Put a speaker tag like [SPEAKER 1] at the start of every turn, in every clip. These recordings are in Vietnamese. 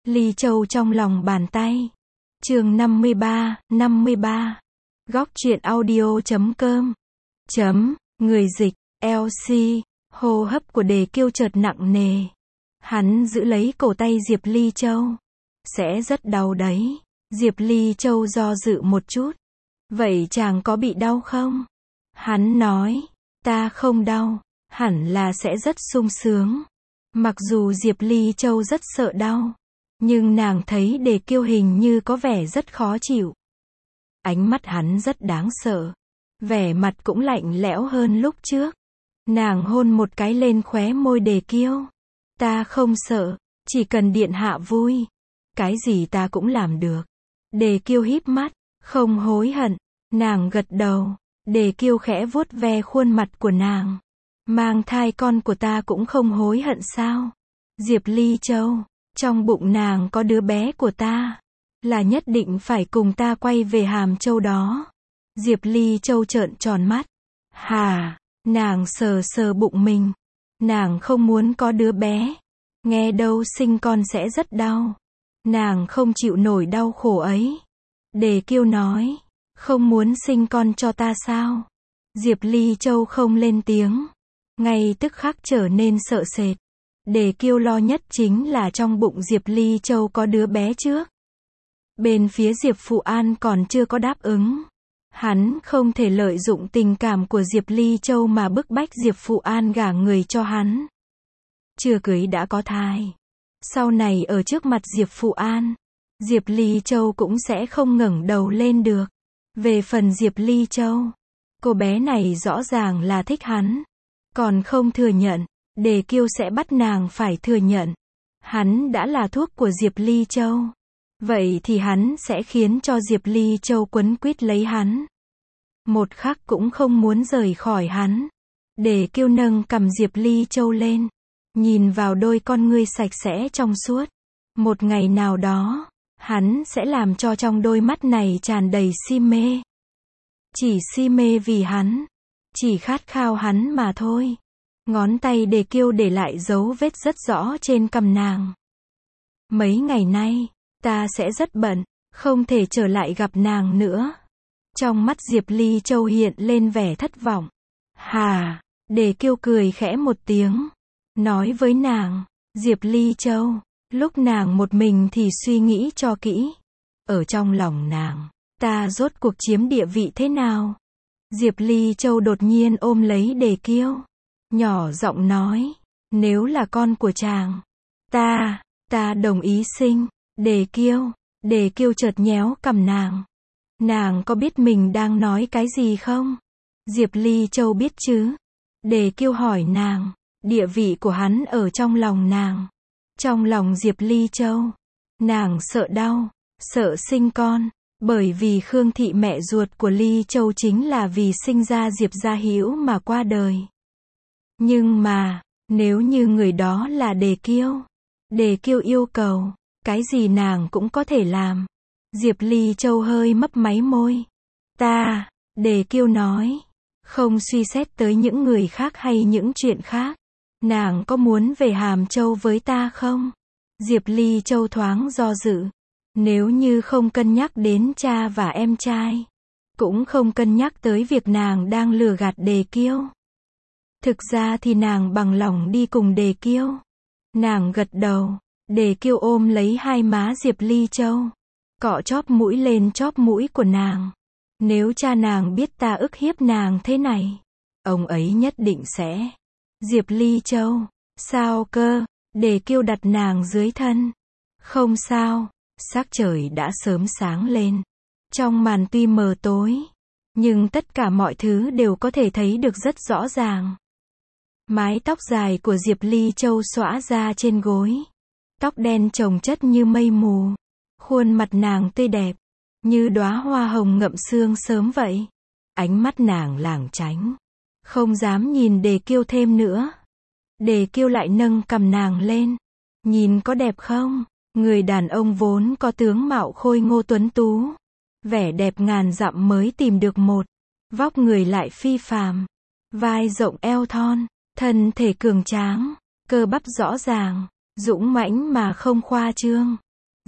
[SPEAKER 1] Ly Châu trong lòng bàn tay. Chương 53. Góc truyện audio.com. Người dịch, LC. Hô hấp của Đề Kiêu chợt nặng nề. Hắn giữ lấy cổ tay Diệp Ly Châu. Sẽ rất đau đấy. Diệp Ly Châu do dự một chút. Vậy chàng có bị đau không? Hắn nói, ta không đau, hẳn là sẽ rất sung sướng. Mặc dù Diệp Ly Châu rất sợ đau, nhưng nàng thấy Đề Kiêu hình như có vẻ rất khó chịu. Ánh mắt hắn rất đáng sợ, vẻ mặt cũng lạnh lẽo hơn lúc trước. Nàng hôn một cái lên khóe môi Đề Kiêu. Ta không sợ, chỉ cần điện hạ vui, cái gì ta cũng làm được. Đề Kiêu híp mắt, không hối hận. Nàng gật đầu. Đề Kiêu khẽ vuốt ve khuôn mặt của nàng. Mang thai con của ta cũng không hối hận sao? Diệp Ly Châu, trong bụng nàng có đứa bé của ta, là nhất định phải cùng ta quay về Hàm Châu đó. Diệp Ly Châu trợn tròn mắt. Hà, nàng sờ sờ bụng mình. Nàng không muốn có đứa bé. Nghe đâu sinh con sẽ rất đau. Nàng không chịu nổi đau khổ ấy. Đề Kiêu nói, không muốn sinh con cho ta sao? Diệp Ly Châu không lên tiếng. Ngay tức khắc trở nên sợ sệt. Đề Kiêu lo nhất chính là trong bụng Diệp Ly Châu có đứa bé trước. Bên phía Diệp Phụ An còn chưa có đáp ứng. Hắn không thể lợi dụng tình cảm của Diệp Ly Châu mà bức bách Diệp Phụ An gả người cho hắn. Chưa cưới đã có thai. Sau này ở trước mặt Diệp Phụ An, Diệp Ly Châu cũng sẽ không ngẩng đầu lên được. Về phần Diệp Ly Châu, cô bé này rõ ràng là thích hắn, còn không thừa nhận, Đề Kiêu sẽ bắt nàng phải thừa nhận. Hắn đã là thuốc của Diệp Ly Châu. Vậy thì hắn sẽ khiến cho Diệp Ly Châu quấn quýt lấy hắn. Một khắc cũng không muốn rời khỏi hắn. Đề Kiêu nâng cằm Diệp Ly Châu lên, nhìn vào đôi con ngươi sạch sẽ trong suốt. Một ngày nào đó, hắn sẽ làm cho trong đôi mắt này tràn đầy si mê. Chỉ si mê vì hắn, chỉ khát khao hắn mà thôi. Ngón tay Đề Kiêu để lại dấu vết rất rõ trên cằm nàng. Mấy ngày nay, ta sẽ rất bận, không thể trở lại gặp nàng nữa. Trong mắt Diệp Ly Châu hiện lên vẻ thất vọng. Hà, Đề Kiêu cười khẽ một tiếng, nói với nàng, Diệp Ly Châu, lúc nàng một mình thì suy nghĩ cho kỹ. Ở trong lòng nàng, ta rốt cuộc chiếm địa vị thế nào? Diệp Ly Châu đột nhiên ôm lấy Đề Kiêu, nhỏ giọng nói, nếu là con của chàng, ta đồng ý sinh. Đề Kiêu chợt nhéo cằm nàng. Nàng có biết mình đang nói cái gì không? Diệp Ly Châu biết chứ. Đề Kiêu hỏi nàng, địa vị của hắn ở trong lòng nàng. Trong lòng Diệp Ly Châu, nàng sợ đau, sợ sinh con, bởi vì Khương Thị mẹ ruột của Ly Châu chính là vì sinh ra Diệp Gia Hữu mà qua đời. Nhưng mà, nếu như người đó là Đề Kiêu yêu cầu, cái gì nàng cũng có thể làm. Diệp Ly Châu hơi mấp máy môi. Đề Kiêu nói, không suy xét tới những người khác hay những chuyện khác. Nàng có muốn về Hàm Châu với ta không? Diệp Ly Châu thoáng do dự. Nếu như không cân nhắc đến cha và em trai, cũng không cân nhắc tới việc nàng đang lừa gạt Đề Kiêu. Thực ra thì nàng bằng lòng đi cùng Đề Kiêu. Nàng gật đầu. Đề Kiêu ôm lấy hai má Diệp Ly Châu, cọ chóp mũi lên chóp mũi của nàng. Nếu cha nàng biết ta ức hiếp nàng thế này, ông ấy nhất định sẽ. Diệp Ly Châu, sao cơ? Đề Kiêu đặt nàng dưới thân. Không sao, sắc trời đã sớm sáng lên. Trong màn tuy mờ tối, nhưng tất cả mọi thứ đều có thể thấy được rất rõ ràng. Mái tóc dài của Diệp Ly Châu xõa ra trên gối. Tóc đen chồng chất như mây mù. Khuôn mặt nàng tươi đẹp, như đóa hoa hồng ngậm sương sớm vậy. Ánh mắt nàng lảng tránh, không dám nhìn Đề Kiêu thêm nữa. Đề Kiêu lại nâng cằm nàng lên. Nhìn có đẹp không? Người đàn ông vốn có tướng mạo khôi ngô tuấn tú, vẻ đẹp ngàn dặm mới tìm được một. Vóc người lại phi phàm, vai rộng eo thon, thân thể cường tráng, cơ bắp rõ ràng, dũng mãnh mà không khoa trương.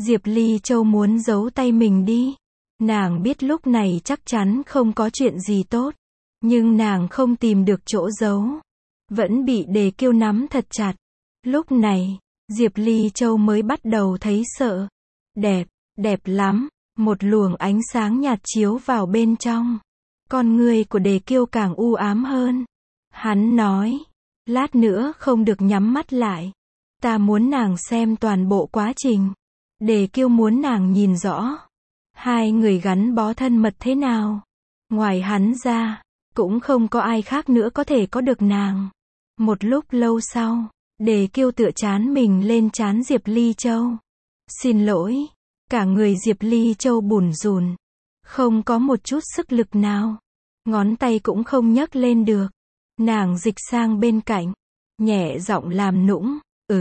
[SPEAKER 1] Diệp Ly Châu muốn giấu tay mình đi. Nàng biết lúc này chắc chắn không có chuyện gì tốt. Nhưng nàng không tìm được chỗ giấu. Vẫn bị Đề Kiêu nắm thật chặt. Lúc này, Diệp Ly Châu mới bắt đầu thấy sợ. Đẹp, đẹp lắm. Một luồng ánh sáng nhạt chiếu vào bên trong. Con người của Đề Kiêu càng u ám hơn. Hắn nói, lát nữa không được nhắm mắt lại. Ta muốn nàng xem toàn bộ quá trình. Đề Kiêu muốn nàng nhìn rõ. Hai người gắn bó thân mật thế nào. Ngoài hắn ra, cũng không có ai khác nữa có thể có được nàng. Một lúc lâu sau, Đề Kiêu tựa trán mình lên trán Diệp Ly Châu. Xin lỗi. Cả người Diệp Ly Châu bủn rủn. Không có một chút sức lực nào. Ngón tay cũng không nhấc lên được. Nàng dịch sang bên cạnh. Nhẹ giọng làm nũng.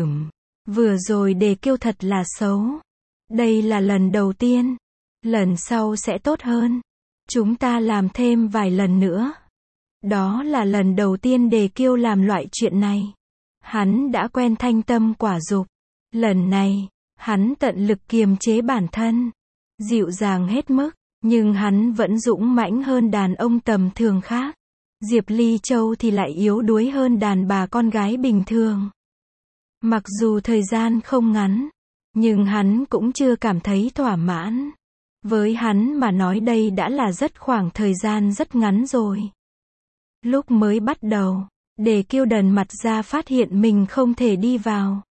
[SPEAKER 1] Vừa rồi Đề Kiêu thật là xấu. Đây là lần đầu tiên. Lần sau sẽ tốt hơn. Chúng ta làm thêm vài lần nữa. Đó là lần đầu tiên Đề Kiêu làm loại chuyện này. Hắn đã quen thanh tâm quả dục. Lần này, hắn tận lực kiềm chế bản thân. Dịu dàng hết mức. Nhưng hắn vẫn dũng mãnh hơn đàn ông tầm thường khác. Diệp Ly Châu thì lại yếu đuối hơn đàn bà con gái bình thường. Mặc dù thời gian không ngắn, nhưng hắn cũng chưa cảm thấy thỏa mãn. Với hắn mà nói đây đã là khoảng thời gian rất ngắn rồi. Lúc mới bắt đầu, Đề Kiêu đần mặt ra phát hiện mình không thể đi vào.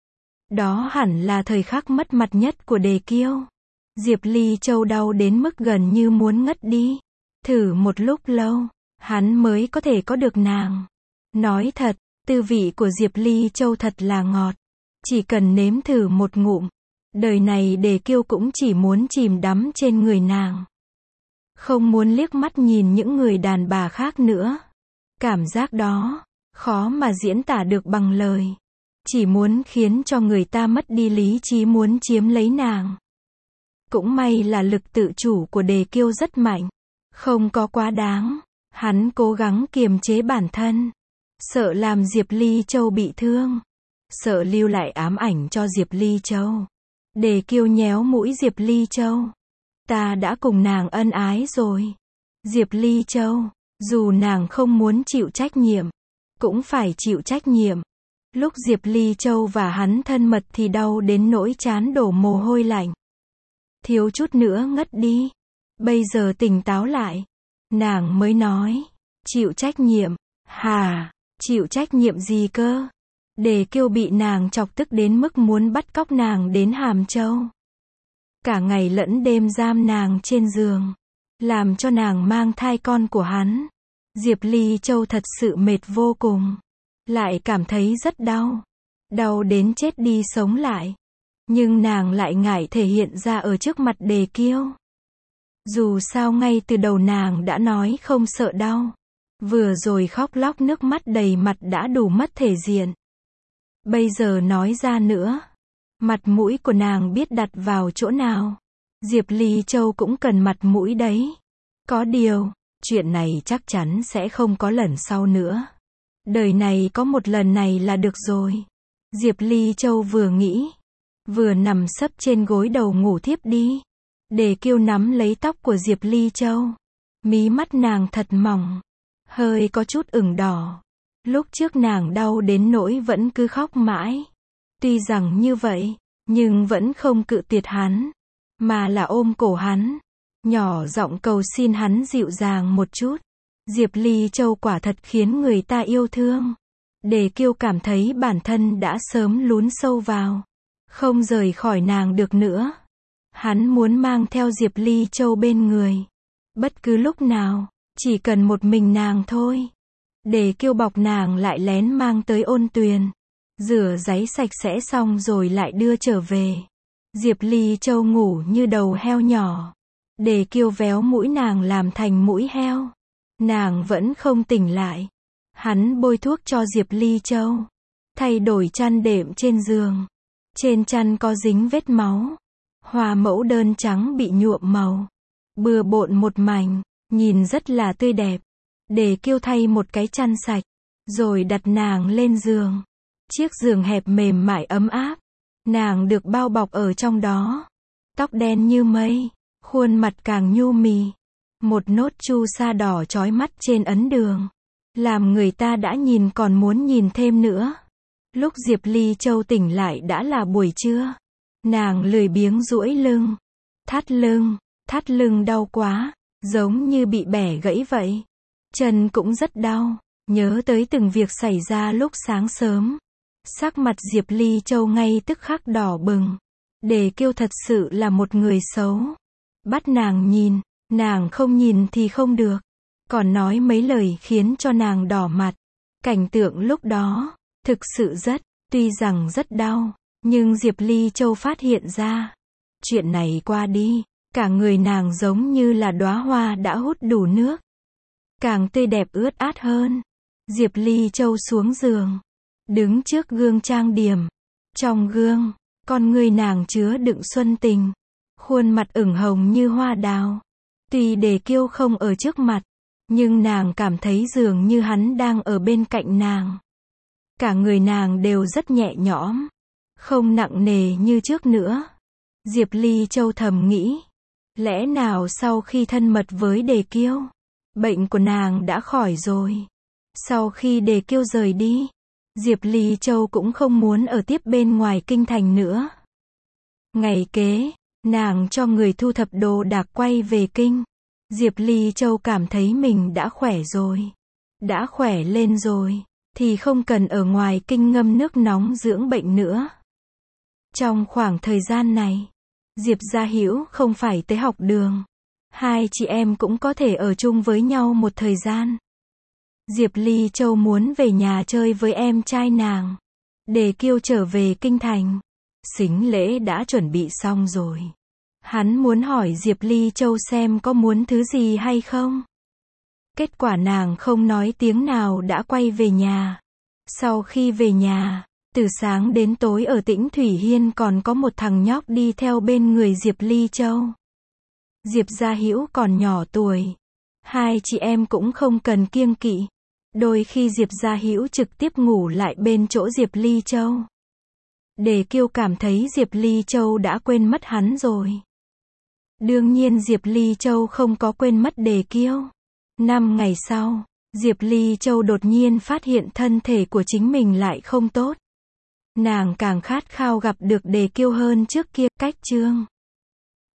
[SPEAKER 1] Đó hẳn là thời khắc mất mặt nhất của Đề Kiêu. Diệp Ly Châu đau đến mức gần như muốn ngất đi. Thử một lúc lâu, hắn mới có thể có được nàng. Nói thật, tư vị của Diệp Ly Châu thật là ngọt. Chỉ cần nếm thử một ngụm, đời này Đề Kiêu cũng chỉ muốn chìm đắm trên người nàng. Không muốn liếc mắt nhìn những người đàn bà khác nữa. Cảm giác đó, khó mà diễn tả được bằng lời. Chỉ muốn khiến cho người ta mất đi lý trí muốn chiếm lấy nàng. Cũng may là lực tự chủ của Đề Kiêu rất mạnh. Không có quá đáng. Hắn cố gắng kiềm chế bản thân. Sợ làm Diệp Ly Châu bị thương. Sợ lưu lại ám ảnh cho Diệp Ly Châu. Đề Kiêu nhéo mũi Diệp Ly Châu. Ta đã cùng nàng ân ái rồi. Diệp Ly Châu, dù nàng không muốn chịu trách nhiệm, cũng phải chịu trách nhiệm. Lúc Diệp Ly Châu và hắn thân mật thì đau đến nỗi trán đổ mồ hôi lạnh. Thiếu chút nữa ngất đi. Bây giờ tỉnh táo lại. Nàng mới nói. Chịu trách nhiệm. Hà, chịu trách nhiệm gì cơ? Đề Kiêu bị nàng chọc tức đến mức muốn bắt cóc nàng đến Hàm Châu. Cả ngày lẫn đêm giam nàng trên giường. Làm cho nàng mang thai con của hắn. Diệp Ly Châu thật sự mệt vô cùng. Lại cảm thấy rất đau. Đau đến chết đi sống lại. Nhưng nàng lại ngại thể hiện ra ở trước mặt Đề Kiêu. Dù sao ngay từ đầu nàng đã nói không sợ đau. Vừa rồi khóc lóc nước mắt đầy mặt đã đủ mất thể diện. Bây giờ nói ra nữa. Mặt mũi của nàng biết đặt vào chỗ nào. Diệp Ly Châu cũng cần mặt mũi đấy. Có điều, chuyện này chắc chắn sẽ không có lần sau nữa. Đời này có một lần này là được rồi. Diệp Ly Châu vừa nghĩ. Vừa nằm sấp trên gối đầu ngủ thiếp đi. Đề Kiêu nắm lấy tóc của Diệp Ly Châu. Mí mắt nàng thật mỏng. Hơi có chút ửng đỏ. Lúc trước nàng đau đến nỗi vẫn cứ khóc mãi. Tuy rằng như vậy, nhưng vẫn không cự tuyệt hắn. Mà là ôm cổ hắn. Nhỏ giọng cầu xin hắn dịu dàng một chút. Diệp Ly Châu quả thật khiến người ta yêu thương. Đề Kiêu cảm thấy bản thân đã sớm lún sâu vào. Không rời khỏi nàng được nữa. Hắn muốn mang theo Diệp Ly Châu bên người. Bất cứ lúc nào, chỉ cần một mình nàng thôi. Đề Kiêu bọc nàng lại lén mang tới Ôn Tuyền. Rửa ráy sạch sẽ xong rồi lại đưa trở về. Diệp Ly Châu ngủ như đầu heo nhỏ. Đề Kiêu véo mũi nàng làm thành mũi heo. Nàng vẫn không tỉnh lại. Hắn bôi thuốc cho Diệp Ly Châu. Thay đổi chăn đệm trên giường. Trên chăn có dính vết máu. Hoa mẫu đơn trắng bị nhuộm màu. Bừa bộn một mảnh, nhìn rất là tươi đẹp. Đề Kiêu thay một cái chăn sạch. Rồi đặt nàng lên giường. Chiếc giường hẹp mềm mại ấm áp. Nàng được bao bọc ở trong đó. tóc đen như mây, khuôn mặt càng nhu mì. Một nốt chu sa đỏ chói mắt trên ấn đường, làm người ta đã nhìn còn muốn nhìn thêm nữa. Lúc Diệp Ly Châu tỉnh lại đã là buổi trưa. Nàng lười biếng duỗi lưng. Thắt lưng đau quá, giống như bị bẻ gãy vậy. Chân cũng rất đau, nhớ tới từng việc xảy ra lúc sáng sớm. Sắc mặt Diệp Ly Châu ngay tức khắc đỏ bừng. Đề Kiêu thật sự là một người xấu. Bắt nàng nhìn, nàng không nhìn thì không được. Còn nói mấy lời khiến cho nàng đỏ mặt. Cảnh tượng lúc đó, thực sự tuy rằng rất đau, nhưng Diệp Ly Châu phát hiện ra. Chuyện này qua đi, cả người nàng giống như là đóa hoa đã hút đủ nước. Càng tươi đẹp ướt át hơn. Diệp Ly Châu xuống giường, đứng trước gương trang điểm. Trong gương, con người nàng chứa đựng xuân tình. Khuôn mặt ửng hồng như hoa đào. Tuy Đề Kiêu không ở trước mặt, nhưng nàng cảm thấy dường như hắn đang ở bên cạnh nàng. Cả người nàng đều rất nhẹ nhõm, không nặng nề như trước nữa. Diệp Ly Châu thầm nghĩ, lẽ nào sau khi thân mật với Đề Kiêu, bệnh của nàng đã khỏi rồi. Sau khi Đề Kiêu rời đi, Diệp Ly Châu cũng không muốn ở tiếp bên ngoài kinh thành nữa. Ngày kế, nàng cho người thu thập đồ đạc quay về kinh. Diệp Ly Châu cảm thấy mình đã khỏe rồi. Đã khỏe lên rồi, thì không cần ở ngoài kinh ngâm nước nóng dưỡng bệnh nữa. Trong khoảng thời gian này, Diệp Gia Hữu không phải tới học đường. Hai chị em cũng có thể ở chung với nhau một thời gian. Diệp Ly Châu muốn về nhà chơi với em trai nàng. Đề Kiêu trở về kinh thành. Sính lễ đã chuẩn bị xong rồi. Hắn muốn hỏi Diệp Ly Châu xem có muốn thứ gì hay không. Kết quả nàng không nói tiếng nào đã quay về nhà. Sau khi về nhà, từ sáng đến tối ở Tĩnh Thủy Hiên còn có một thằng nhóc đi theo bên người Diệp Ly Châu. Diệp Gia Hữu còn nhỏ tuổi. Hai chị em cũng không cần kiêng kỵ. Đôi khi Diệp Gia Hữu trực tiếp ngủ lại bên chỗ Diệp Ly Châu. Đề Kiêu cảm thấy Diệp Ly Châu đã quên mất hắn rồi. Đương nhiên Diệp Ly Châu không có quên mất Đề Kiêu. 5 ngày sau, Diệp Ly Châu đột nhiên phát hiện thân thể của chính mình lại không tốt. Nàng càng khát khao gặp được Đề Kiêu hơn trước kia. Cách chương